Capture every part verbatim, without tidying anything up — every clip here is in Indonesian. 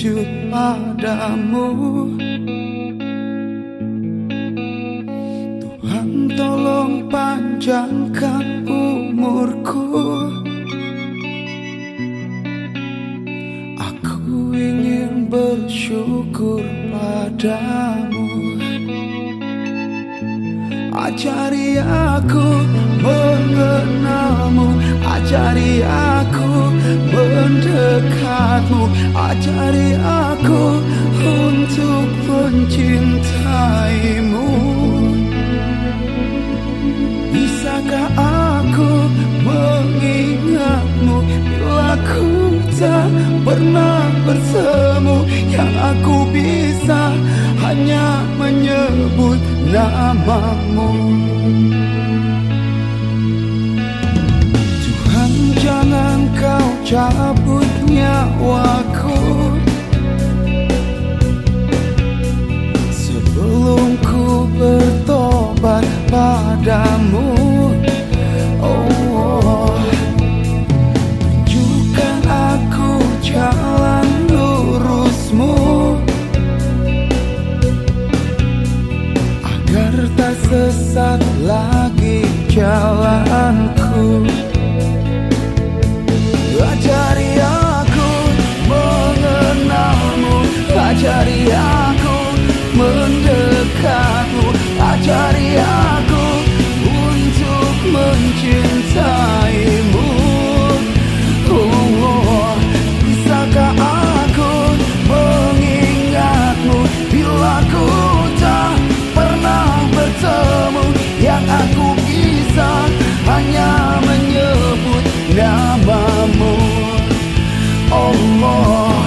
sujud padamu. Tuhan tolong panjangkan umurku. Aku ingin bersyukur padamu. Ajari aku mengenalmu, ajari aku mendekatmu, ajari aku untuk mencintaimu. Bisakah aku mengingatmu bila ku tak pernah bertemu? Yang aku bisa hanya menyebut namamu. Tuhan, jangan kau cabut nyawaku sebelum ku bertobat padamu. Oh, tunjukkan aku jalan lurusmu agar tak sesat lagi jalanku. Ajari aku mengenalmu, ajari aku mendekatmu, ajari aku untuk mencintaimu. Oh, bisakah aku mengingatmu bila ku tak pernah bertemu? Yang aku bisa hanya menyebut namamu. Allah,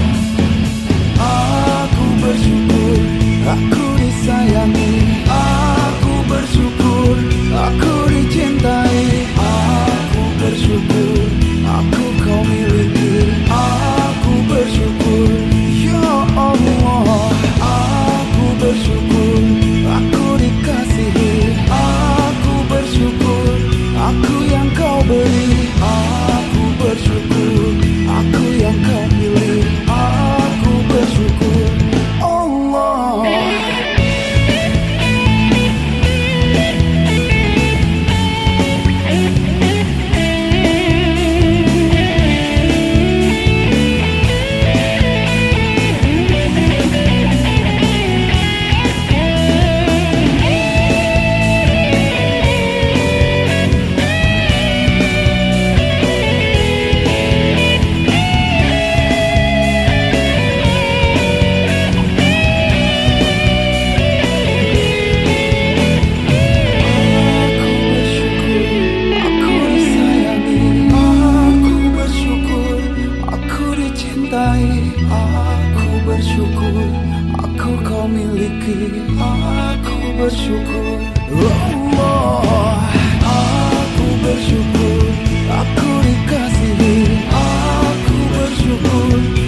aku bersyukur aku disayangi, aku bersyukur aku dicintai, aku bersyukur aku kau miliki, aku bersyukur ya Allah, aku bersyukur aku dikasihi, aku bersyukur aku yang kau beri, aku bersyukur aku yang kau pilih, aku bersyukur Allah. Aku bersyukur aku kau miliki, aku bersyukur Allah, aku bersyukur aku dikasihi, aku bersyukur